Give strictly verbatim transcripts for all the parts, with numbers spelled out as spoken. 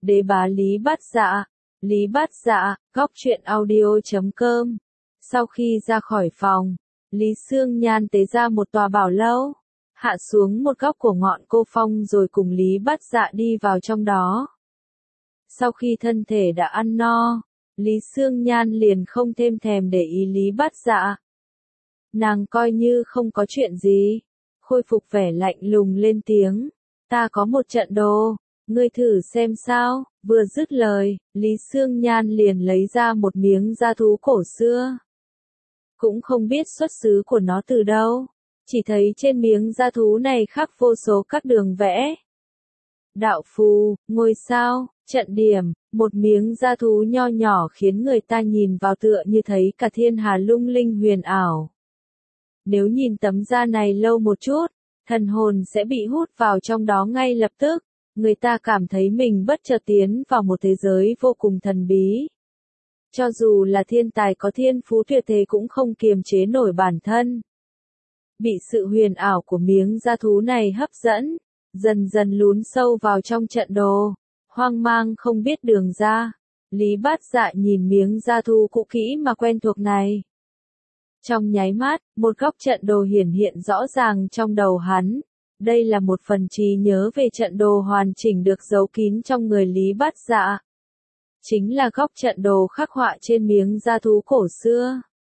Đế bá Lý Bát Dạ, Lý Bát Dạ, góc truyện audio chấm com. Sau khi ra khỏi phòng, Lý Xương Nhan tế ra một tòa bảo lâu, hạ xuống một góc của ngọn cô phong rồi cùng Lý Bát Dạ đi vào trong đó. Sau khi thân thể đã ăn no, Lý Xương Nhan liền không thêm thèm để ý Lý Bát Dạ. Nàng coi như không có chuyện gì, khôi phục vẻ lạnh lùng lên tiếng, ta có một trận đồ, ngươi thử xem sao. Vừa dứt lời, Lý Xương Nhan liền lấy ra một miếng da thú cổ xưa. Cũng không biết xuất xứ của nó từ đâu, chỉ thấy trên miếng da thú này khắc vô số các đường vẽ. Đạo phù, ngôi sao, trận điểm, một miếng da thú nho nhỏ khiến người ta nhìn vào tựa như thấy cả thiên hà lung linh huyền ảo. Nếu nhìn tấm da này lâu một chút, thần hồn sẽ bị hút vào trong đó ngay lập tức, người ta cảm thấy mình bất chợt tiến vào một thế giới vô cùng thần bí. Cho dù là thiên tài có thiên phú tuyệt thế cũng không kiềm chế nổi bản thân. Bị sự huyền ảo của miếng da thú này hấp dẫn, dần dần lún sâu vào trong trận đồ, hoang mang không biết đường ra. Lý Bát Dạ nhìn miếng da thú cũ kỹ mà quen thuộc này. Trong nháy mắt, một góc trận đồ hiển hiện rõ ràng trong đầu hắn. Đây là một phần trí nhớ về trận đồ hoàn chỉnh được giấu kín trong người Lý Bát Dạ. Chính là góc trận đồ khắc họa trên miếng da thú cổ xưa.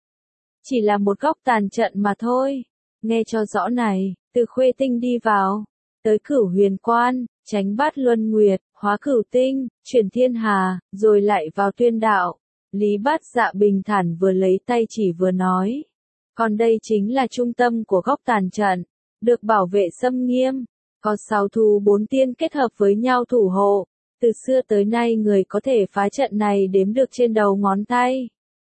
Chỉ là một góc tàn trận mà thôi. Nghe cho rõ này, từ Khuê Tinh đi vào, tới Cửu Huyền Quan, tránh Bát Luân Nguyệt, hóa Cửu Tinh, chuyển Thiên Hà, rồi lại vào Tuyên Đạo. Lý Bát Dạ bình thản vừa lấy tay chỉ vừa nói. Còn đây chính là trung tâm của góc tàn trận, được bảo vệ xâm nghiêm, có sáu thú bốn tiên kết hợp với nhau thủ hộ. Từ xưa tới nay người có thể phá trận này đếm được trên đầu ngón tay.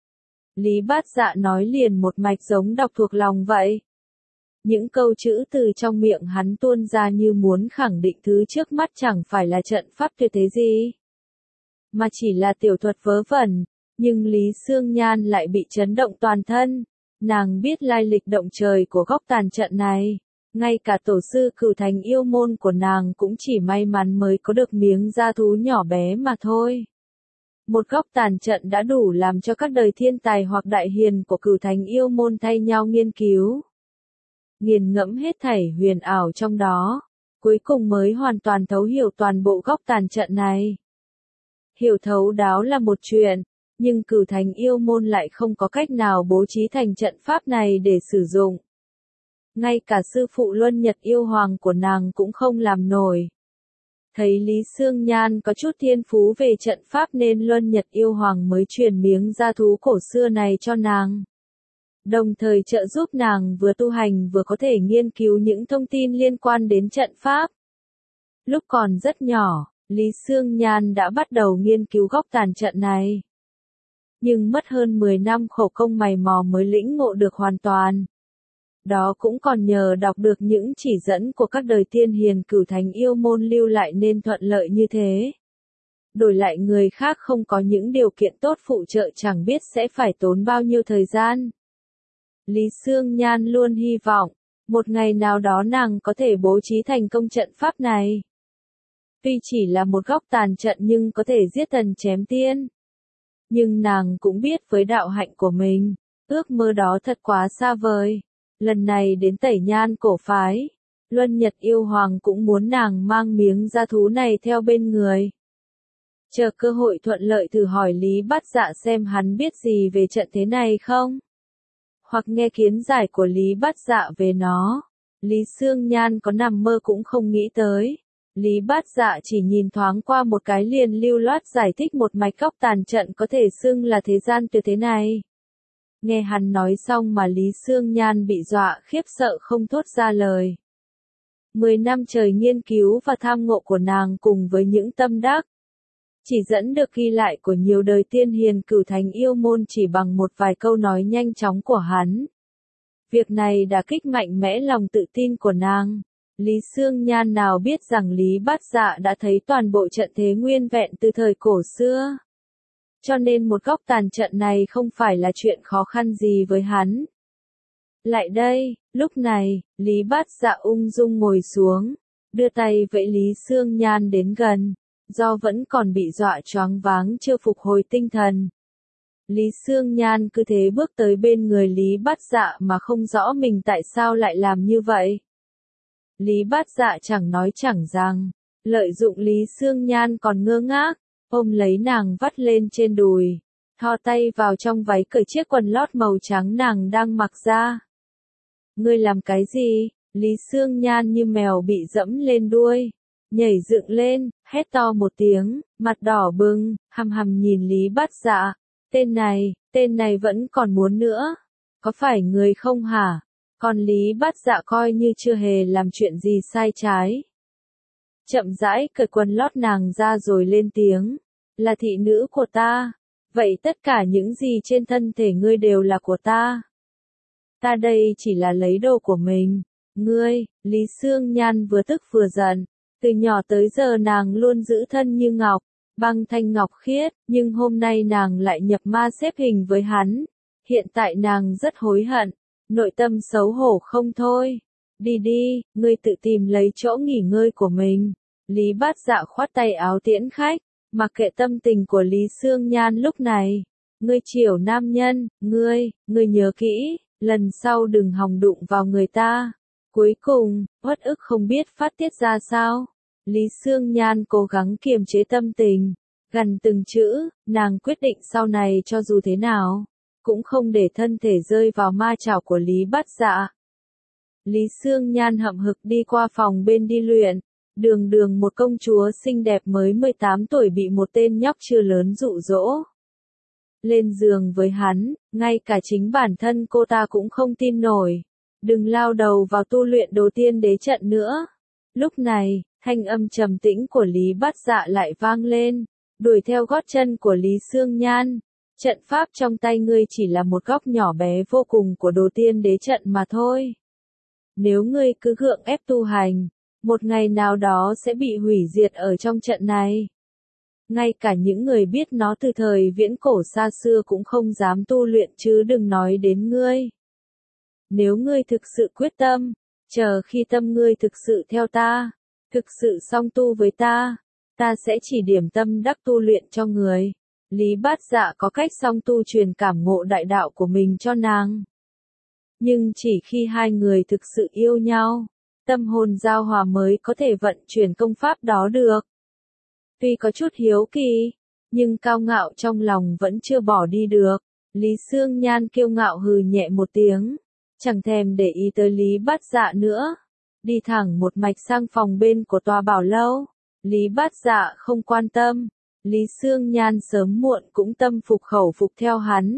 Lý Bát Dạ nói liền một mạch giống đọc thuộc lòng vậy. Những câu chữ từ trong miệng hắn tuôn ra như muốn khẳng định thứ trước mắt chẳng phải là trận pháp tuyệt thế gì, mà chỉ là tiểu thuật vớ vẩn. Nhưng Lý Xương Nhan lại bị chấn động toàn thân. Nàng biết lai lịch động trời của góc tàn trận này. Ngay cả tổ sư Cửu Thành yêu môn của nàng cũng chỉ may mắn mới có được miếng da thú nhỏ bé mà thôi. Một góc tàn trận đã đủ làm cho các đời thiên tài hoặc đại hiền của Cửu Thành yêu môn thay nhau nghiên cứu. Nghiền ngẫm hết thảy huyền ảo trong đó, cuối cùng mới hoàn toàn thấu hiểu toàn bộ góc tàn trận này. Hiểu thấu đáo là một chuyện, nhưng Cửu Thành yêu môn lại không có cách nào bố trí thành trận pháp này để sử dụng. Ngay cả sư phụ Luân Nhật yêu hoàng của nàng cũng không làm nổi. Thấy Lý Xương Nhan có chút thiên phú về trận pháp nên Luân Nhật yêu hoàng mới truyền miếng da thú cổ xưa này cho nàng. Đồng thời trợ giúp nàng vừa tu hành vừa có thể nghiên cứu những thông tin liên quan đến trận pháp. Lúc còn rất nhỏ, Lý Xương Nhan đã bắt đầu nghiên cứu góc tàn trận này. Nhưng mất hơn mười năm khổ công mày mò mới lĩnh ngộ được hoàn toàn. Đó cũng còn nhờ đọc được những chỉ dẫn của các đời tiên hiền Cửu Thành yêu môn lưu lại nên thuận lợi như thế. Đổi lại người khác không có những điều kiện tốt phụ trợ chẳng biết sẽ phải tốn bao nhiêu thời gian. Lý Xương Nhan luôn hy vọng, một ngày nào đó nàng có thể bố trí thành công trận pháp này. Tuy chỉ là một góc tàn trận nhưng có thể giết thần chém tiên. Nhưng nàng cũng biết với đạo hạnh của mình, ước mơ đó thật quá xa vời. Lần này đến Tẩy Nhan cổ phái, Luân Nhật yêu hoàng cũng muốn nàng mang miếng da thú này theo bên người. Chờ cơ hội thuận lợi thử hỏi Lý Bát Dạ xem hắn biết gì về trận thế này không? Hoặc nghe kiến giải của Lý Bát Dạ về nó. Lý Xương Nhan có nằm mơ cũng không nghĩ tới. Lý Bát Dạ chỉ nhìn thoáng qua một cái liền lưu loát giải thích một mạch góc tàn trận có thể xưng là thế gian tuyệt thế này. Nghe hắn nói xong mà Lý Xương Nhan bị dọa khiếp sợ không thốt ra lời. Mười năm trời nghiên cứu và tham ngộ của nàng cùng với những tâm đắc, chỉ dẫn được ghi lại của nhiều đời tiên hiền Cửu Thành yêu môn chỉ bằng một vài câu nói nhanh chóng của hắn. Việc này đã kích mạnh mẽ lòng tự tin của nàng. Lý Xương Nhan nào biết rằng Lý Bát Dạ đã thấy toàn bộ trận thế nguyên vẹn từ thời cổ xưa. Cho nên một góc tàn trận này không phải là chuyện khó khăn gì với hắn. Lại đây, lúc này, Lý Bát Dạ ung dung ngồi xuống, đưa tay vẫy Lý Xương Nhan đến gần. do vẫn còn bị dọa choáng váng chưa phục hồi tinh thần. Lý Xương Nhan cứ thế bước tới bên người Lý Bát Dạ mà không rõ mình tại sao lại làm như vậy. Lý Bát Dạ chẳng nói chẳng rằng, lợi dụng Lý Xương Nhan còn ngơ ngác, ôm lấy nàng vắt lên trên đùi, thò tay vào trong váy cởi chiếc quần lót màu trắng nàng đang mặc ra. Ngươi làm cái gì? Lý Xương Nhan như mèo bị dẫm lên đuôi, nhảy dựng lên, hét to một tiếng, mặt đỏ bừng, hằm hằm nhìn Lý Bát Dạ. Tên này, tên này vẫn còn muốn nữa. Có phải người không hả? Còn Lý Bát Dạ coi như chưa hề làm chuyện gì sai trái. Chậm rãi cởi quần lót nàng ra rồi lên tiếng. Là thị nữ của ta. Vậy tất cả những gì trên thân thể ngươi đều là của ta. Ta đây chỉ là lấy đồ của mình. Ngươi, Lý Xương Nhan vừa tức vừa giận. Từ nhỏ tới giờ nàng luôn giữ thân như ngọc, băng thanh ngọc khiết, nhưng hôm nay nàng lại nhập ma xếp hình với hắn. Hiện tại nàng rất hối hận, nội tâm xấu hổ không thôi. Đi đi, ngươi tự tìm lấy chỗ nghỉ ngơi của mình. Lý Bát Dạ khoát tay áo tiễn khách, mặc kệ tâm tình của Lý Xương Nhan lúc này. Ngươi chiều nam nhân, ngươi, ngươi nhớ kỹ, lần sau đừng hòng đụng vào người ta. Cuối cùng, uất ức không biết phát tiết ra sao. Lý Xương Nhan cố gắng kiềm chế tâm tình, gần từng chữ, nàng quyết định sau này cho dù thế nào, cũng không để thân thể rơi vào ma chảo của Lý Bát Dạ. Lý Xương Nhan hậm hực đi qua phòng bên đi luyện, đường đường một công chúa xinh đẹp mới mười tám tuổi bị một tên nhóc chưa lớn dụ dỗ. Lên giường với hắn, ngay cả chính bản thân cô ta cũng không tin nổi. Đừng lao đầu vào tu luyện Đồ Tiên Đế trận nữa. Lúc này, thanh âm trầm tĩnh của Lý Bát Dạ lại vang lên, đuổi theo gót chân của Lý Xương Nhan. Trận pháp trong tay ngươi chỉ là một góc nhỏ bé vô cùng của Đồ Tiên Đế trận mà thôi. Nếu ngươi cứ gượng ép tu hành, một ngày nào đó sẽ bị hủy diệt ở trong trận này. Ngay cả những người biết nó từ thời viễn cổ xa xưa cũng không dám tu luyện chứ đừng nói đến ngươi. Nếu ngươi thực sự quyết tâm, chờ khi tâm ngươi thực sự theo ta, thực sự song tu với ta, ta sẽ chỉ điểm tâm đắc tu luyện cho người. Lý Bát Dạ có cách song tu truyền cảm ngộ đại đạo của mình cho nàng. Nhưng chỉ khi hai người thực sự yêu nhau, tâm hồn giao hòa mới có thể vận chuyển công pháp đó được. Tuy có chút hiếu kỳ, nhưng cao ngạo trong lòng vẫn chưa bỏ đi được. Lý Xương Nhan kiêu ngạo hừ nhẹ một tiếng, chẳng thèm để ý tới Lý Bát Dạ nữa. Đi thẳng một mạch sang phòng bên của tòa bảo lâu. Lý Bát Dạ không quan tâm. Lý Xương Nhan sớm muộn cũng tâm phục khẩu phục theo hắn.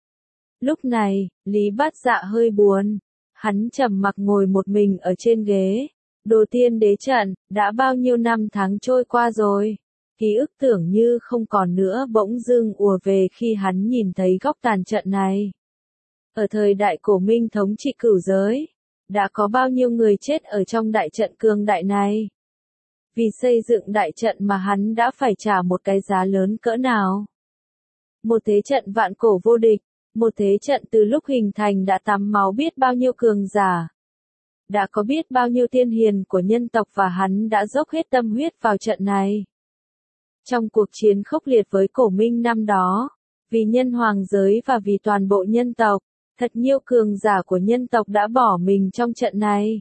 Lúc này, Lý Bát Dạ hơi buồn. Hắn trầm mặc ngồi một mình ở trên ghế. Đồ Tiên Đế trận, đã bao nhiêu năm tháng trôi qua rồi. Ký ức tưởng như không còn nữa bỗng dưng ùa về khi hắn nhìn thấy góc tàn trận này. Ở thời đại cổ Minh thống trị cửu giới, đã có bao nhiêu người chết ở trong đại trận cường đại này. Vì xây dựng đại trận mà hắn đã phải trả một cái giá lớn cỡ nào. Một thế trận vạn cổ vô địch, một thế trận từ lúc hình thành đã tắm máu biết bao nhiêu cường giả. Đã có biết bao nhiêu tiên hiền của nhân tộc và hắn đã dốc hết tâm huyết vào trận này. Trong cuộc chiến khốc liệt với cổ Minh năm đó, vì nhân hoàng giới và vì toàn bộ nhân tộc, thật nhiều cường giả của nhân tộc đã bỏ mình trong trận này.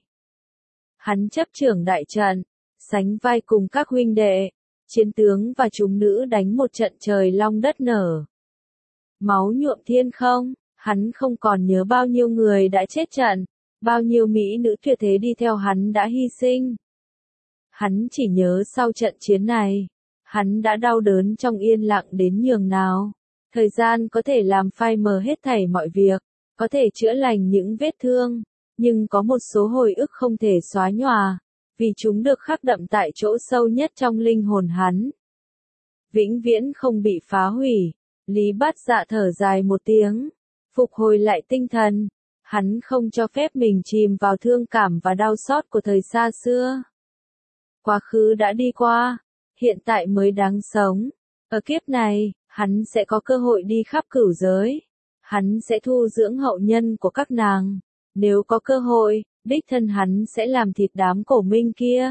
Hắn chấp trưởng đại trận, sánh vai cùng các huynh đệ, chiến tướng và chúng nữ đánh một trận trời long đất nở. Máu nhuộm thiên không, hắn không còn nhớ bao nhiêu người đã chết trận, bao nhiêu mỹ nữ tuyệt thế đi theo hắn đã hy sinh. Hắn chỉ nhớ sau trận chiến này, hắn đã đau đớn trong yên lặng đến nhường nào. Thời gian có thể làm phai mờ hết thảy mọi việc, có thể chữa lành những vết thương, nhưng có một số hồi ức không thể xóa nhòa, vì chúng được khắc đậm tại chỗ sâu nhất trong linh hồn hắn. Vĩnh viễn không bị phá hủy. Lý Bát Dạ thở dài một tiếng, phục hồi lại tinh thần, hắn không cho phép mình chìm vào thương cảm và đau xót của thời xa xưa. Quá khứ đã đi qua, hiện tại mới đáng sống. Ở kiếp này, hắn sẽ có cơ hội đi khắp cửu giới. Hắn sẽ thu dưỡng hậu nhân của các nàng. Nếu có cơ hội, đích thân hắn sẽ làm thịt đám cổ Minh kia.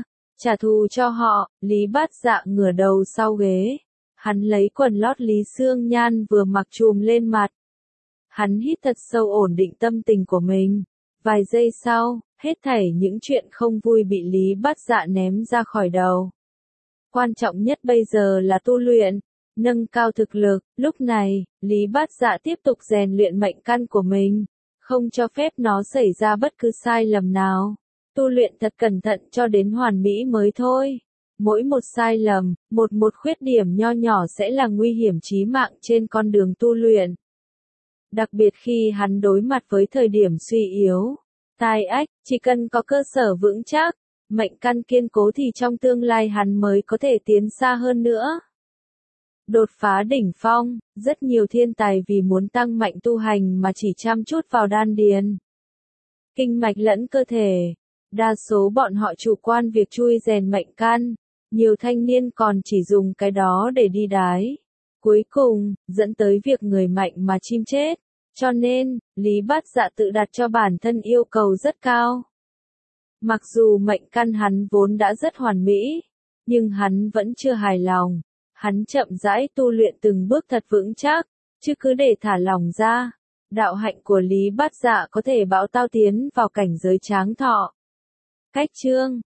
Trả thù cho họ, Lý Bát Dạ ngửa đầu sau ghế. Hắn lấy quần lót Lý Xương Nhan vừa mặc trùm lên mặt. Hắn hít thật sâu ổn định tâm tình của mình. Vài giây sau, hết thảy những chuyện không vui bị Lý Bát Dạ ném ra khỏi đầu. Quan trọng nhất bây giờ là tu luyện, nâng cao thực lực. Lúc này, Lý Bát Dạ tiếp tục rèn luyện mệnh căn của mình, không cho phép nó xảy ra bất cứ sai lầm nào. Tu luyện thật cẩn thận cho đến hoàn mỹ mới thôi. Mỗi một sai lầm, một một khuyết điểm nho nhỏ sẽ là nguy hiểm chí mạng trên con đường tu luyện. Đặc biệt khi hắn đối mặt với thời điểm suy yếu, tai ách, chỉ cần có cơ sở vững chắc, mệnh căn kiên cố thì trong tương lai hắn mới có thể tiến xa hơn nữa. Đột phá đỉnh phong, rất nhiều thiên tài vì muốn tăng mạnh tu hành mà chỉ chăm chút vào đan điền, kinh mạch lẫn cơ thể. Đa số bọn họ chủ quan việc chui rèn mệnh căn, nhiều thanh niên còn chỉ dùng cái đó để đi đái. Cuối cùng, dẫn tới việc người mạnh mà chim chết. Cho nên, Lý Bát Dạ tự đặt cho bản thân yêu cầu rất cao. Mặc dù mệnh căn hắn vốn đã rất hoàn mỹ, nhưng hắn vẫn chưa hài lòng. Hắn chậm rãi tu luyện từng bước thật vững chắc, chứ cứ để thả lỏng ra, đạo hạnh của Lý Bát Dạ có thể bão tao tiến vào cảnh giới tráng thọ. Cách chương